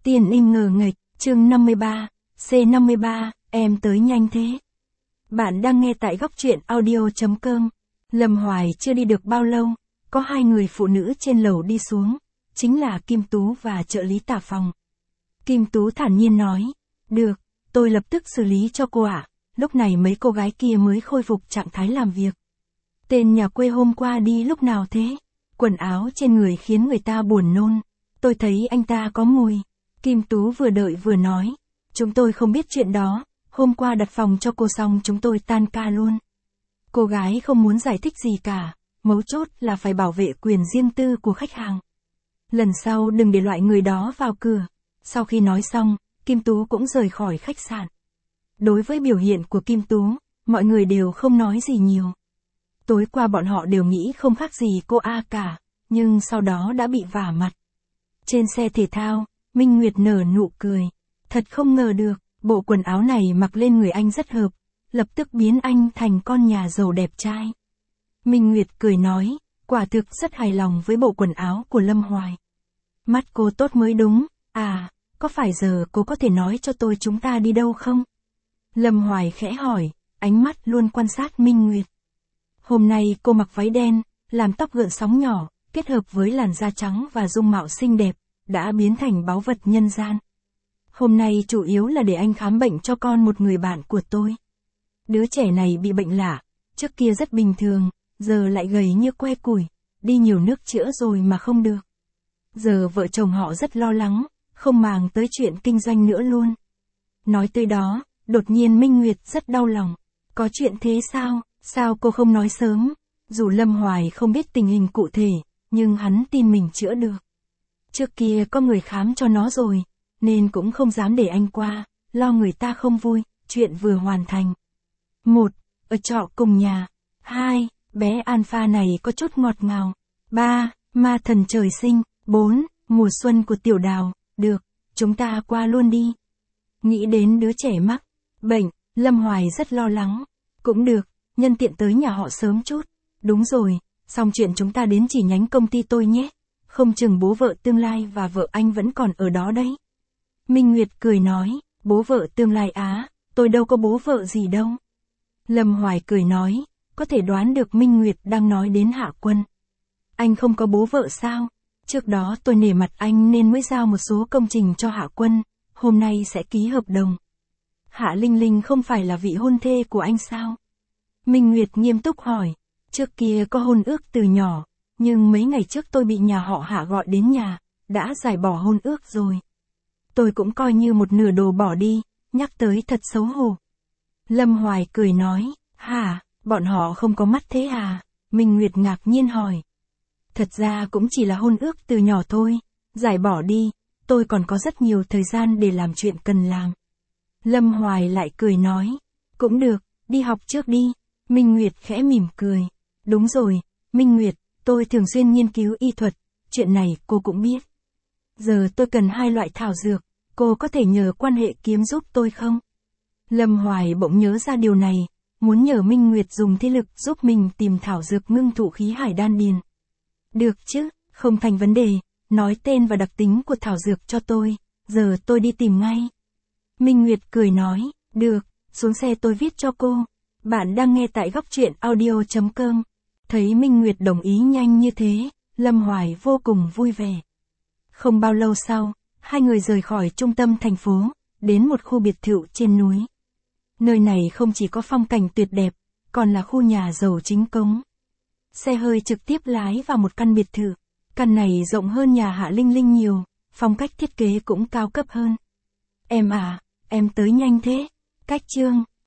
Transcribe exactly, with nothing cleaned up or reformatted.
Tiền im ngờ nghệch, chương năm mươi ba, C năm mươi ba, em tới nhanh thế. Bạn đang nghe tại góc truyện audio.com. Lâm Hoài chưa đi được bao lâu, có hai người phụ nữ trên lầu đi xuống, chính là Kim Tú và trợ lý tả phòng. Kim Tú thản nhiên nói, được, tôi lập tức xử lý cho cô ạ. Lúc này mấy cô gái kia mới khôi phục trạng thái làm việc. Tên nhà quê hôm qua đi lúc nào thế? Quần áo trên người khiến người ta buồn nôn. Tôi thấy anh ta có mùi. Kim Tú vừa đợi vừa nói. Chúng tôi không biết chuyện đó. Hôm qua đặt phòng cho cô xong chúng tôi tan ca luôn. Cô gái không muốn giải thích gì cả. Mấu chốt là phải bảo vệ quyền riêng tư của khách hàng. Lần sau đừng để loại người đó vào cửa. Sau khi nói xong, Kim Tú cũng rời khỏi khách sạn. Đối với biểu hiện của Kim Tú, mọi người đều không nói gì nhiều. Tối qua bọn họ đều nghĩ không khác gì cô A cả, nhưng sau đó đã bị vả mặt. Trên xe thể thao, Minh Nguyệt nở nụ cười. Thật không ngờ được, bộ quần áo này mặc lên người anh rất hợp, lập tức biến anh thành con nhà giàu đẹp trai. Minh Nguyệt cười nói, quả thực rất hài lòng với bộ quần áo của Lâm Hoài. Mắt cô tốt mới đúng, à, có phải giờ cô có thể nói cho tôi chúng ta đi đâu không? Lâm Hoài khẽ hỏi, ánh mắt luôn quan sát Minh Nguyệt. Hôm nay cô mặc váy đen, làm tóc gợn sóng nhỏ, kết hợp với làn da trắng và dung mạo xinh đẹp, đã biến thành báu vật nhân gian. Hôm nay chủ yếu là để anh khám bệnh cho con một người bạn của tôi. Đứa trẻ này bị bệnh lạ, trước kia rất bình thường, giờ lại gầy như que củi, đi nhiều nước chữa rồi mà không được. Giờ vợ chồng họ rất lo lắng, không màng tới chuyện kinh doanh nữa luôn. Nói tới đó, đột nhiên Minh Nguyệt rất đau lòng. Có chuyện thế sao? Sao cô không nói sớm? Dù Lâm Hoài không biết tình hình cụ thể, nhưng hắn tin mình chữa được. Trước kia có người khám cho nó rồi, nên cũng không dám để anh qua, lo người ta không vui, chuyện vừa hoàn thành. Một, ở trọ cùng nhà. Hai, bé Alpha này có chút ngọt ngào. Ba, ma thần trời sinh. Bốn, mùa xuân của tiểu đào. Được, chúng ta qua luôn đi. Nghĩ đến đứa trẻ mắc bệnh, Lâm Hoài rất lo lắng. Cũng được, nhân tiện tới nhà họ sớm chút. Đúng rồi, xong chuyện chúng ta đến chỉ nhánh công ty tôi nhé. Không chừng bố vợ tương lai và vợ anh vẫn còn ở đó đấy. Minh Nguyệt cười nói, bố vợ tương lai á, tôi đâu có bố vợ gì đâu. Lâm Hoài cười nói, có thể đoán được Minh Nguyệt đang nói đến Hạ Quân. Anh không có bố vợ sao? Trước đó tôi nể mặt anh nên mới giao một số công trình cho Hạ Quân, hôm nay sẽ ký hợp đồng. Hạ Linh Linh không phải là vị hôn thê của anh sao? Minh Nguyệt nghiêm túc hỏi, trước kia có hôn ước từ nhỏ, nhưng mấy ngày trước tôi bị nhà họ Hạ gọi đến nhà, đã giải bỏ hôn ước rồi. Tôi cũng coi như một nửa đồ bỏ đi, nhắc tới thật xấu hổ. Lâm Hoài cười nói, hả, bọn họ không có mắt thế à? Minh Nguyệt ngạc nhiên hỏi. Thật ra cũng chỉ là hôn ước từ nhỏ thôi, giải bỏ đi, tôi còn có rất nhiều thời gian để làm chuyện cần làm. Lâm Hoài lại cười nói, cũng được, đi học trước đi. Minh Nguyệt khẽ mỉm cười. Đúng rồi, Minh Nguyệt, tôi thường xuyên nghiên cứu y thuật, chuyện này cô cũng biết. Giờ tôi cần hai loại thảo dược, cô có thể nhờ quan hệ kiếm giúp tôi không? Lâm Hoài bỗng nhớ ra điều này, muốn nhờ Minh Nguyệt dùng thi lực giúp mình tìm thảo dược ngưng tụ khí hải đan điền. Được chứ, không thành vấn đề, nói tên và đặc tính của thảo dược cho tôi, giờ tôi đi tìm ngay. Minh Nguyệt cười nói, được, xuống xe tôi viết cho cô. Bạn đang nghe tại góc truyện audio.com. Thấy Minh Nguyệt đồng ý nhanh như thế, Lâm Hoài vô cùng vui vẻ. Không bao lâu sau, hai người rời khỏi trung tâm thành phố, đến một khu biệt thự trên núi. Nơi này không chỉ có phong cảnh tuyệt đẹp, còn là khu nhà giàu chính cống. Xe hơi trực tiếp lái vào một căn biệt thự. Căn này rộng hơn nhà Hạ Linh Linh nhiều, phong cách thiết kế cũng cao cấp hơn. Em à, em tới nhanh thế. Cách chương